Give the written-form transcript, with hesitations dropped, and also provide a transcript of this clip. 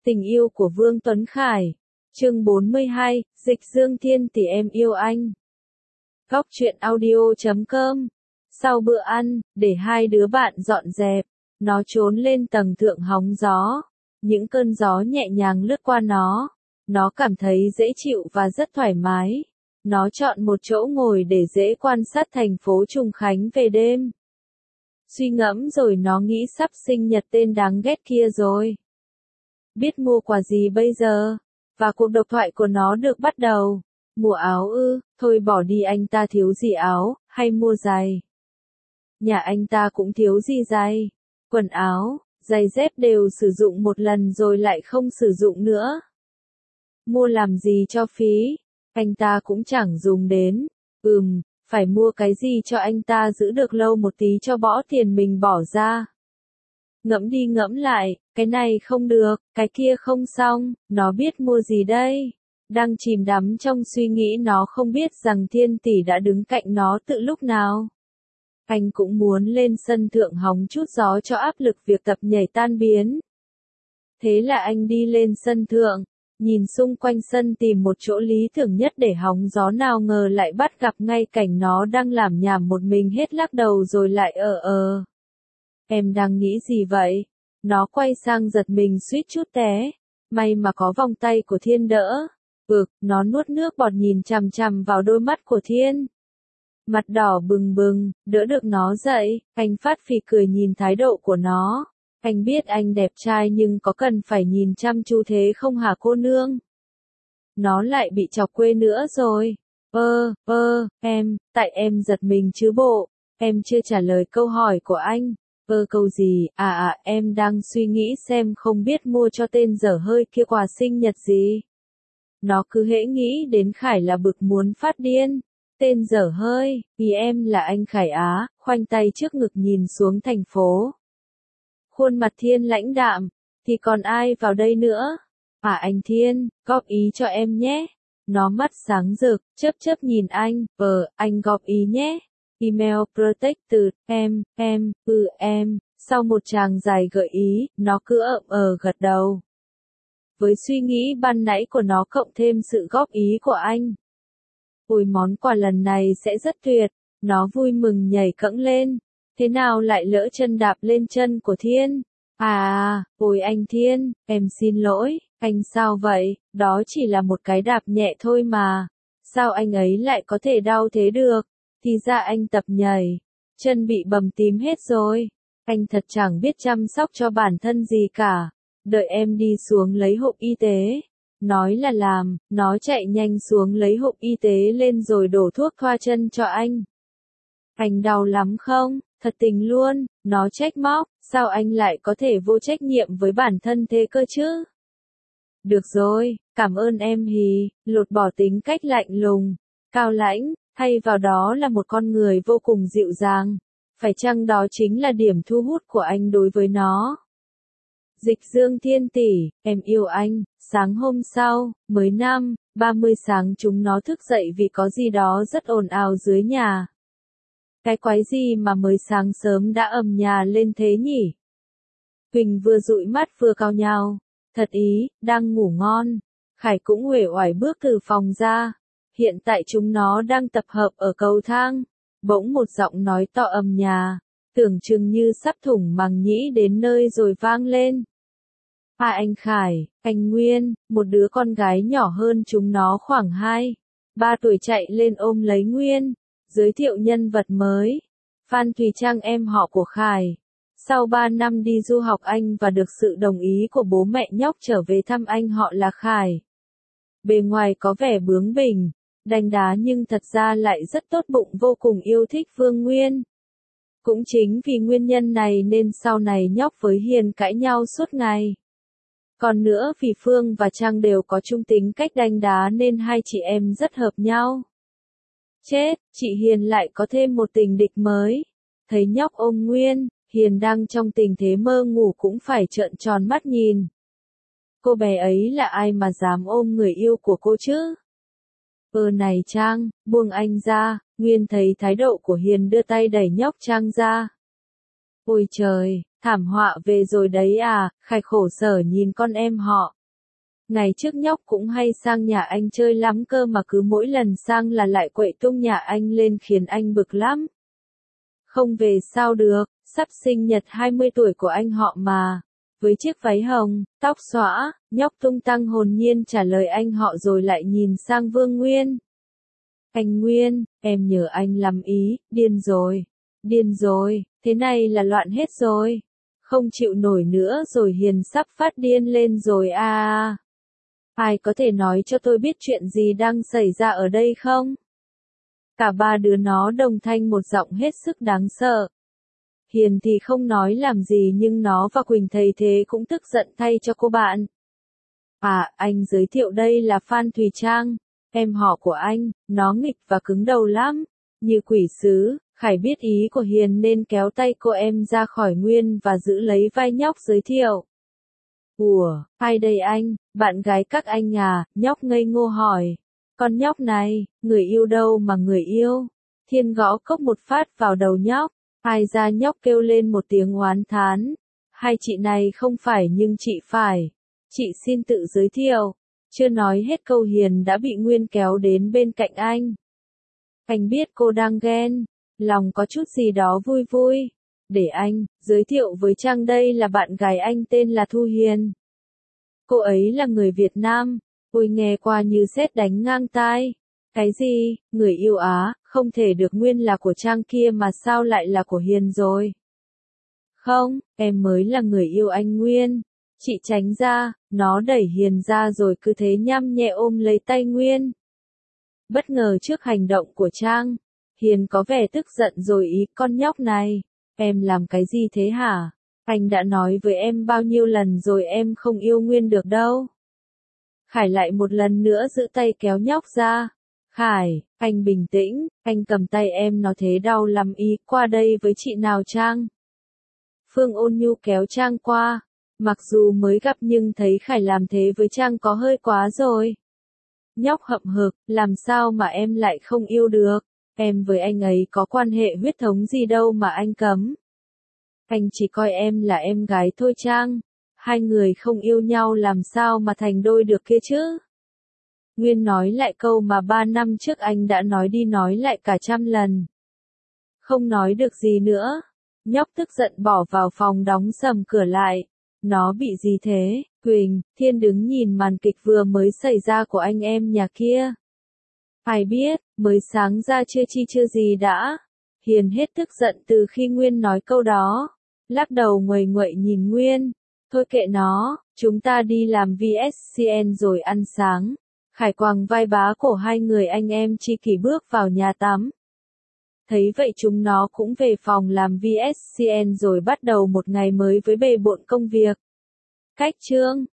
Tình yêu của Vương Tuấn Khải. Chương 42, Dịch Dương Thiên Tỷ em yêu anh. Góc truyện audio.com. Sau bữa ăn, để hai đứa bạn dọn dẹp, nó trốn lên tầng thượng hóng gió. Những cơn gió nhẹ nhàng lướt qua nó cảm thấy dễ chịu và rất thoải mái. Nó chọn một chỗ ngồi để dễ quan sát thành phố Trùng Khánh về đêm. Suy ngẫm rồi nó nghĩ sắp sinh nhật tên đáng ghét kia rồi. Biết mua quà gì bây giờ? Và cuộc độc thoại của nó được bắt đầu. Mua áo ư? Thôi bỏ đi, anh ta thiếu gì áo, hay mua giày? Nhà anh ta cũng thiếu gì giày, quần áo, giày dép đều sử dụng một lần rồi lại không sử dụng nữa. Mua làm gì cho phí, anh ta cũng chẳng dùng đến. Phải mua cái gì cho anh ta giữ được lâu một tí cho bỏ tiền mình bỏ ra. Ngẫm đi ngẫm lại, cái này không được, cái kia không xong, nó biết mua gì đây? Đang chìm đắm trong suy nghĩ, nó không biết rằng Thiên Tỷ đã đứng cạnh nó từ lúc nào. Anh cũng muốn lên sân thượng hóng chút gió cho áp lực việc tập nhảy tan biến. Thế là anh đi lên sân thượng, nhìn xung quanh sân tìm một chỗ lý tưởng nhất để hóng gió, nào ngờ lại bắt gặp ngay cảnh nó đang lảm nhảm một mình hết lắc đầu rồi lại Em đang nghĩ gì vậy? Nó quay sang giật mình suýt chút té. May mà có vòng tay của Thiên đỡ. Nó nuốt nước bọt nhìn chằm chằm vào đôi mắt của Thiên. Mặt đỏ bừng bừng, đỡ được nó dậy, anh phát phì cười nhìn thái độ của nó. Anh biết anh đẹp trai nhưng có cần phải nhìn chăm chú thế không hả cô nương? Nó lại bị chọc quê nữa rồi. Tại em giật mình chứ bộ. Em chưa trả lời câu hỏi của anh. Câu gì? Em đang suy nghĩ xem không biết mua cho tên dở hơi kia quà sinh nhật gì. Nó cứ hễ nghĩ đến Khải là bực muốn phát điên. Tên dở hơi, vì em là anh Khải á, khoanh tay trước ngực nhìn xuống thành phố. Khuôn mặt Thiên lãnh đạm, thì còn ai vào đây nữa? Anh Thiên, góp ý cho em nhé. Nó mắt sáng rực, chớp nhìn anh, anh góp ý nhé. Email protected, em. Sau một tràng dài gợi ý, nó cứ gật đầu. Với suy nghĩ ban nãy của nó cộng thêm sự góp ý của anh. Món quà lần này sẽ rất tuyệt, nó vui mừng nhảy cẫng lên. Thế nào lại lỡ chân đạp lên chân của Thiên? Anh Thiên, em xin lỗi, anh sao vậy, đó chỉ là một cái đạp nhẹ thôi mà. Sao anh ấy lại có thể đau thế được? Thì ra anh tập nhảy, chân bị bầm tím hết rồi. Anh thật chẳng biết chăm sóc cho bản thân gì cả. Đợi em đi xuống lấy hộp y tế. Nói là làm, nó chạy nhanh xuống lấy hộp y tế lên rồi đổ thuốc thoa chân cho anh. Anh đau lắm không? Thật tình luôn, nó trách móc, sao anh lại có thể vô trách nhiệm với bản thân thế cơ chứ? Được rồi, cảm ơn em Hì, lột bỏ tính cách lạnh lùng, cao lãnh, thay vào đó là một con người vô cùng dịu dàng. Phải chăng đó chính là điểm thu hút của anh đối với nó? Dịch Dương Thiên Tỷ, em yêu anh. Sáng hôm sau, mới 5:30 sáng chúng nó thức dậy vì có gì đó rất ồn ào dưới nhà. Cái quái gì mà mới sáng sớm đã ầm nhà lên thế nhỉ? Huỳnh vừa dụi mắt vừa cau nhàu. Thật ý, đang ngủ ngon. Khải cũng uể oải bước từ phòng ra. Hiện tại chúng nó đang tập hợp ở cầu thang. Bỗng một giọng nói to ầm nhà, tưởng chừng như sắp thủng màng nhĩ đến nơi rồi vang lên. Anh Khải, anh Nguyên, một đứa con gái nhỏ hơn chúng nó khoảng 2-3 tuổi chạy lên ôm lấy Nguyên, giới thiệu nhân vật mới. Phan Thùy Trang, em họ của Khải. Sau 3 năm đi du học Anh và được sự đồng ý của bố mẹ nhóc trở về thăm anh họ là Khải. Bề ngoài có vẻ bướng bỉnh, đanh đá nhưng thật ra lại rất tốt bụng, vô cùng yêu thích Phương Nguyên. Cũng chính vì nguyên nhân này nên sau này nhóc với Hiền cãi nhau suốt ngày. Còn nữa vì Phương và Trang đều có chung tính cách đanh đá nên hai chị em rất hợp nhau. Chết, chị Hiền lại có thêm một tình địch mới. Thấy nhóc ôm Nguyên, Hiền đang trong tình thế mơ ngủ cũng phải trợn tròn mắt nhìn. Cô bé ấy là ai mà dám ôm người yêu của cô chứ? Này Trang, buông anh ra. Nguyên thấy thái độ của Hiền đưa tay đẩy nhóc Trang ra. Ôi trời, thảm họa về rồi đấy à, Khải khổ sở nhìn con em họ. Ngày trước nhóc cũng hay sang nhà anh chơi lắm cơ mà cứ mỗi lần sang là lại quậy tung nhà anh lên khiến anh bực lắm. Không về sao được, sắp sinh nhật 20 tuổi của anh họ mà. Với chiếc váy hồng, tóc xõa, nhóc tung tăng hồn nhiên trả lời anh họ rồi lại nhìn sang Vương Nguyên. Anh Nguyên, em nhớ anh lắm ý, điên rồi, thế này là loạn hết rồi. Không chịu nổi nữa rồi, Hiền sắp phát điên lên rồi à. Ai có thể nói cho tôi biết chuyện gì đang xảy ra ở đây không? Cả ba đứa nó đồng thanh một giọng hết sức đáng sợ. Hiền thì không nói làm gì nhưng nó và Quỳnh thấy thế cũng tức giận thay cho cô bạn. À, anh giới thiệu đây là Phan Thùy Trang, em họ của anh, nó nghịch và cứng đầu lắm, như quỷ sứ. Khải biết ý của Hiền nên kéo tay cô em ra khỏi Nguyên và giữ lấy vai nhóc giới thiệu. Ủa, ai đây anh, bạn gái các anh à, nhóc ngây ngô hỏi. Con nhóc này, người yêu đâu mà người yêu? Thiên gõ cốc một phát vào đầu nhóc. Ai ra nhóc kêu lên một tiếng oán thán. Hai chị này không phải nhưng chị phải. Chị xin tự giới thiệu. Chưa nói hết câu Hiền đã bị Nguyên kéo đến bên cạnh anh. Anh biết cô đang ghen, lòng có chút gì đó vui vui. Để anh giới thiệu với Trang, đây là bạn gái anh tên là Thu Hiền. Cô ấy là người Việt Nam. Ôi nghe qua như sét đánh ngang tai. Cái gì, người yêu Á, không thể được, Nguyên là của Trang kia mà sao lại là của Hiền rồi? Không, em mới là người yêu anh Nguyên. Chị tránh ra, nó đẩy Hiền ra rồi cứ thế nhăm nhẹ ôm lấy tay Nguyên. Bất ngờ trước hành động của Trang, Hiền có vẻ tức giận rồi ý, con nhóc này, em làm cái gì thế hả? Anh đã nói với em bao nhiêu lần rồi em không yêu Nguyên được đâu. Khải lại một lần nữa giữ tay kéo nhóc ra. Khải, anh bình tĩnh, anh cầm tay em nó thế đau lắm ý, qua đây với chị nào Trang. Phương ôn nhu kéo Trang qua, mặc dù mới gặp nhưng thấy Khải làm thế với Trang có hơi quá rồi. Nhóc hậm hực, làm sao mà em lại không yêu được, em với anh ấy có quan hệ huyết thống gì đâu mà anh cấm. Anh chỉ coi em là em gái thôi Trang, hai người không yêu nhau làm sao mà thành đôi được kia chứ. Nguyên nói lại câu mà 3 năm trước anh đã nói đi nói lại cả 100 lần. Không nói được gì nữa. Nhóc tức giận bỏ vào phòng đóng sầm cửa lại. Nó bị gì thế? Quỳnh, Thiên đứng nhìn màn kịch vừa mới xảy ra của anh em nhà kia. Ai biết, mới sáng ra chưa gì đã. Hiền hết tức giận từ khi Nguyên nói câu đó. Lắc đầu nguầy nguậy nhìn Nguyên. Thôi kệ nó, chúng ta đi làm VSCN rồi ăn sáng. Khải quàng vai bá cổ hai người anh em tri kỷ bước vào nhà tắm. Thấy vậy chúng nó cũng về phòng làm VSCN rồi bắt đầu một ngày mới với bề bộn công việc. Cách chương